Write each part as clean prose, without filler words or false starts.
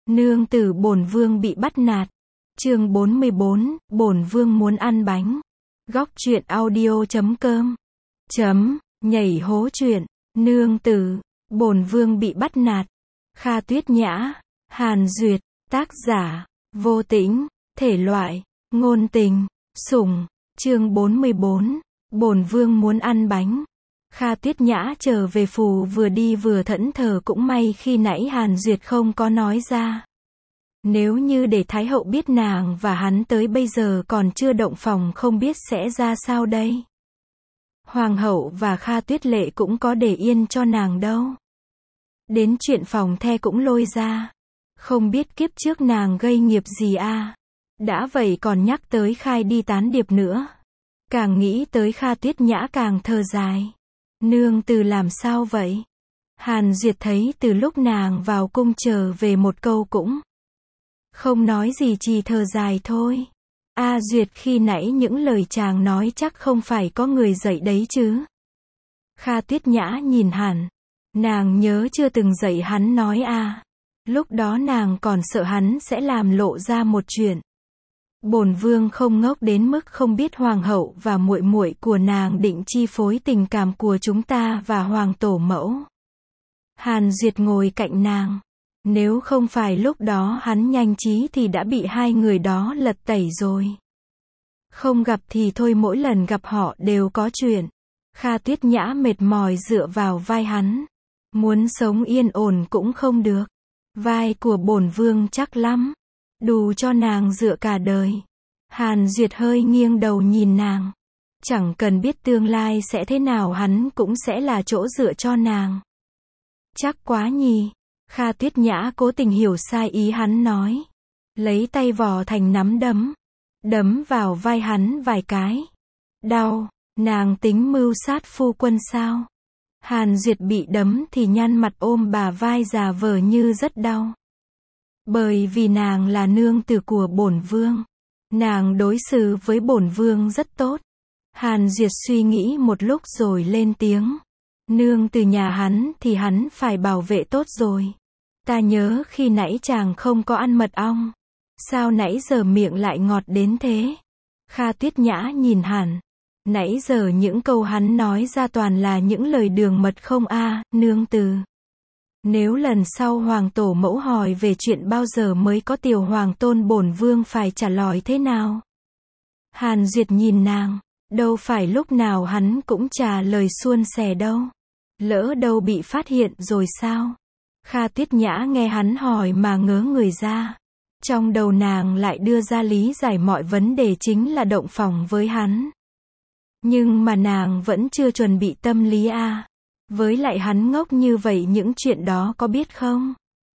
Nương tử bổn vương bị bắt nạt. Chương 44, bổn vương muốn ăn bánh. Góc truyện audio.com Nhảy hố truyện. Nương tử, bổn vương bị bắt nạt. Kha Tuyết Nhã, Hàn Duyệt, tác giả, Vô Tĩnh, thể loại, ngôn tình, sủng. Chương 44, bổn vương muốn ăn bánh. Kha Tuyết Nhã trở về phủ vừa đi vừa thẫn thờ, cũng may khi nãy Hàn Duyệt không có nói ra. Nếu như để Thái hậu biết nàng và hắn tới bây giờ còn chưa động phòng, không biết sẽ ra sao đây. Hoàng hậu và Kha Tuyết Lệ cũng có để yên cho nàng đâu. Đến chuyện phòng the cũng lôi ra. Không biết kiếp trước nàng gây nghiệp gì à. Đã vậy còn nhắc tới khai đi tán điệp nữa. Càng nghĩ tới Kha Tuyết Nhã càng thở dài. Nương từ làm sao vậy? Hàn Duyệt thấy từ lúc nàng vào cung trở về một câu cũng không nói gì, chỉ thở dài thôi. A Duyệt, khi nãy những lời chàng nói chắc không phải có người dạy đấy chứ? Kha Tuyết Nhã nhìn Hàn. Nàng nhớ chưa từng dạy hắn nói à. Lúc đó nàng còn sợ hắn sẽ làm lộ ra một chuyện. Bổn vương không ngốc đến mức không biết hoàng hậu và muội muội của nàng định chi phối tình cảm của chúng ta và hoàng tổ mẫu. Hàn Duyệt ngồi cạnh nàng. Nếu không phải lúc đó hắn nhanh trí thì đã bị hai người đó lật tẩy rồi. Không gặp thì thôi, mỗi lần gặp họ đều có chuyện. Kha Tuyết Nhã mệt mỏi dựa vào vai hắn. Muốn sống yên ổn cũng không được. Vai của bổn vương chắc lắm. Đủ cho nàng dựa cả đời. Hàn Duyệt hơi nghiêng đầu nhìn nàng. Chẳng cần biết tương lai sẽ thế nào, hắn cũng sẽ là chỗ dựa cho nàng. Chắc quá nhỉ. Kha Tuyết Nhã cố tình hiểu sai ý hắn nói. Lấy tay vò thành nắm đấm. Đấm vào vai hắn vài cái. Đau, nàng tính mưu sát phu quân sao? Hàn Duyệt bị đấm thì nhăn mặt ôm bà vai giả vờ như rất đau. Bởi vì nàng là nương tử của bổn vương. Nàng đối xử với bổn vương rất tốt. Hàn Duyệt suy nghĩ một lúc rồi lên tiếng. Nương tử nhà hắn thì hắn phải bảo vệ tốt rồi. Ta nhớ khi nãy chàng không có ăn mật ong. Sao nãy giờ miệng lại ngọt đến thế? Kha Tuyết Nhã nhìn Hàn. Nãy giờ những câu hắn nói ra toàn là những lời đường mật không a, nương tử. Nếu lần sau hoàng tổ mẫu hỏi về chuyện bao giờ mới có tiểu hoàng tôn, bổn vương phải trả lời thế nào? Hàn Duyệt nhìn nàng. Đâu phải lúc nào hắn cũng trả lời suôn sẻ đâu. Lỡ đâu bị phát hiện rồi sao? Kha Tuyết Nhã nghe hắn hỏi mà ngớ người ra. Trong đầu nàng lại đưa ra lý giải mọi vấn đề chính là động phòng với hắn. Nhưng mà nàng vẫn chưa chuẩn bị tâm lý à. Với lại hắn ngốc như vậy, những chuyện đó có biết không?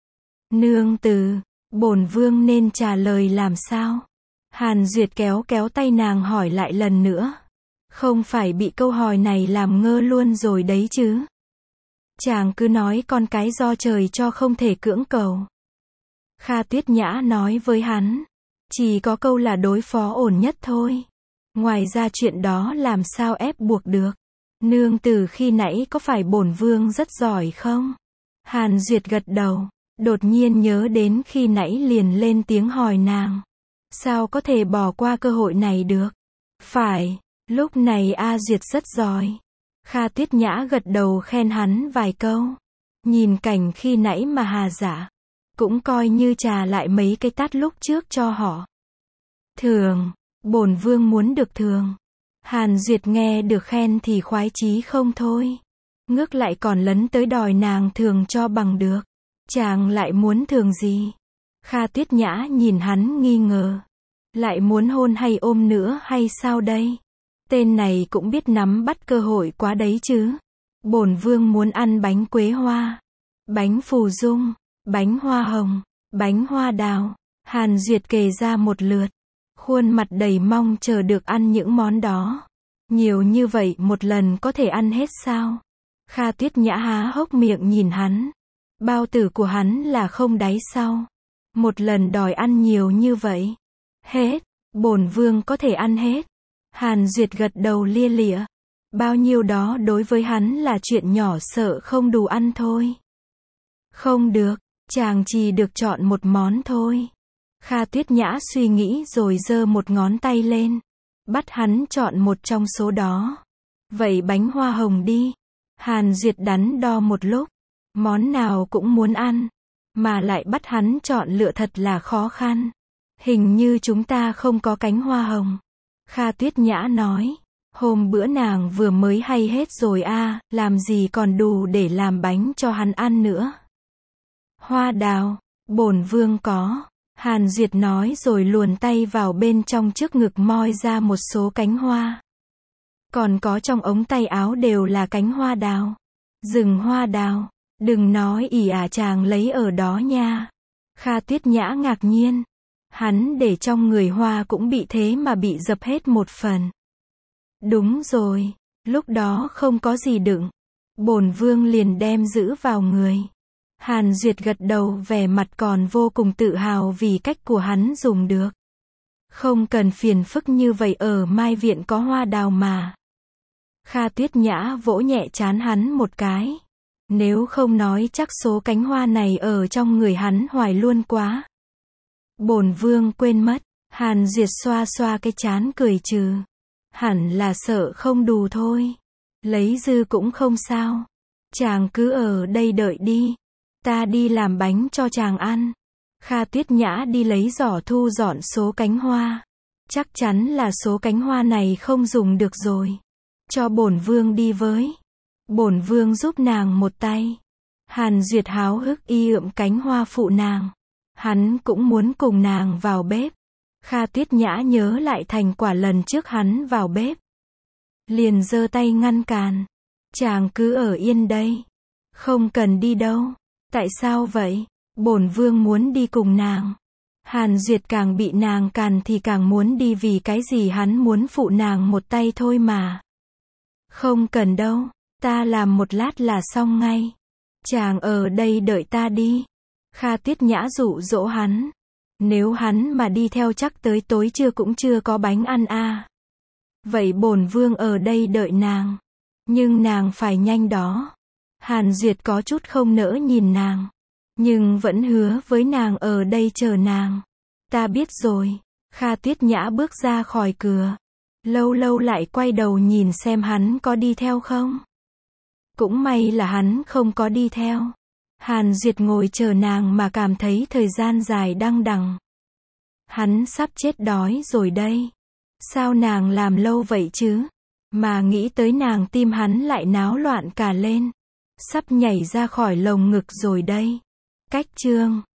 Nương tử, bổn vương nên trả lời làm sao? Hàn Duyệt kéo kéo tay nàng hỏi lại lần nữa. Không phải bị câu hỏi này làm ngơ luôn rồi đấy chứ? Chàng cứ nói con cái do trời cho, không thể cưỡng cầu. Kha Tuyết Nhã nói với hắn. Chỉ có câu là đối phó ổn nhất thôi. Ngoài ra chuyện đó làm sao ép buộc được. Nương tử khi nãy có phải bổn vương rất giỏi không? Hàn Duyệt gật đầu. Đột nhiên nhớ đến khi nãy liền lên tiếng hỏi nàng. Sao có thể bỏ qua cơ hội này được? Phải, lúc này A Duyệt rất giỏi. Kha Tuyết Nhã gật đầu khen hắn vài câu. Nhìn cảnh khi nãy mà hà dạ. Cũng coi như trả lại mấy cái tát lúc trước cho họ. Thường, bổn vương muốn được thường. Hàn Duyệt nghe được khen thì khoái chí không thôi. Ngước lại còn lấn tới đòi nàng thường cho bằng được. Chàng lại muốn thường gì? Kha Tuyết Nhã nhìn hắn nghi ngờ. Lại muốn hôn hay ôm nữa hay sao đây? Tên này cũng biết nắm bắt cơ hội quá đấy chứ. Bổn vương muốn ăn bánh quế hoa, bánh phù dung, bánh hoa hồng, bánh hoa đào. Hàn Duyệt kể ra một lượt. Khuôn mặt đầy mong chờ được ăn những món đó. Nhiều như vậy một lần có thể ăn hết sao? Kha Tuyết Nhã há hốc miệng nhìn hắn. Bao tử của hắn là không đáy sao? Một lần đòi ăn nhiều như vậy. Hết, bổn vương có thể ăn hết. Hàn Duyệt gật đầu lia lịa. Bao nhiêu đó đối với hắn là chuyện nhỏ, sợ không đủ ăn thôi. Không được, Chàng chỉ được chọn một món thôi. Kha Tuyết Nhã suy nghĩ rồi giơ một ngón tay lên. Bắt hắn chọn một trong số đó. Vậy bánh hoa hồng đi. Hàn Duyệt đắn đo một lúc. Món nào cũng muốn ăn. Mà lại bắt hắn chọn lựa thật là khó khăn. Hình như chúng ta không có cánh hoa hồng. Kha Tuyết Nhã nói. Hôm bữa nàng vừa mới hay hết rồi a, làm gì còn đủ để làm bánh cho hắn ăn nữa. Hoa đào, bổn vương có. Hàn Duyệt nói rồi luồn tay vào bên trong trước ngực moi ra một số cánh hoa. Còn có trong ống tay áo đều là cánh hoa đào. Rừng hoa đào. Đừng nói ỉ chàng lấy ở đó nha. Kha Tuyết Nhã ngạc nhiên. Hắn để trong người hoa cũng bị thế mà bị dập hết một phần. Đúng rồi, lúc đó không có gì đựng. Bổn vương liền đem giữ vào người. Hàn Duyệt gật đầu, vẻ mặt còn vô cùng tự hào vì cách của hắn dùng được. Không cần phiền phức như vậy, ở Mai Viện có hoa đào mà. Kha Tuyết Nhã vỗ nhẹ trán hắn một cái. Nếu không nói chắc số cánh hoa này ở trong người hắn hoài luôn quá. Bổn vương quên mất. Hàn Duyệt xoa xoa cái trán cười trừ. Hẳn là sợ không đủ thôi. Lấy dư cũng không sao. Chàng cứ ở đây đợi đi. Ta đi làm bánh cho chàng ăn. Kha Tuyết Nhã đi lấy giỏ thu dọn số cánh hoa. Chắc chắn là số cánh hoa này không dùng được rồi. Cho bổn vương đi với. Bổn vương giúp nàng một tay. Hàn Duyệt háo hức y ượm cánh hoa phụ nàng. Hắn cũng muốn cùng nàng vào bếp. Kha Tuyết Nhã nhớ lại thành quả lần trước hắn vào bếp. Liền giơ tay ngăn cản. Chàng cứ ở yên đây. Không cần đi đâu. Tại sao vậy? Bổn vương muốn đi cùng nàng. Hàn Duyệt càng bị nàng cản thì càng muốn đi, vì cái gì hắn muốn phụ nàng một tay thôi mà. Không cần đâu. Ta làm một lát là xong ngay. Chàng ở đây đợi ta đi. Kha Tuyết Nhã dụ dỗ hắn. Nếu hắn mà đi theo chắc tới tối trưa cũng chưa có bánh ăn a. Vậy bổn vương ở đây đợi nàng. Nhưng nàng phải nhanh đó. Hàn Duyệt có chút không nỡ nhìn nàng. Nhưng vẫn hứa với nàng ở đây chờ nàng. Ta biết rồi. Kha Tuyết Nhã bước ra khỏi cửa. Lâu lâu lại quay đầu nhìn xem hắn có đi theo không. Cũng may là hắn không có đi theo. Hàn Duyệt ngồi chờ nàng mà cảm thấy thời gian dài đăng đằng. Hắn sắp chết đói rồi đây. Sao nàng làm lâu vậy chứ? Mà nghĩ tới nàng, tim hắn lại náo loạn cả lên. Sắp nhảy ra khỏi lồng ngực rồi đây. Cách chương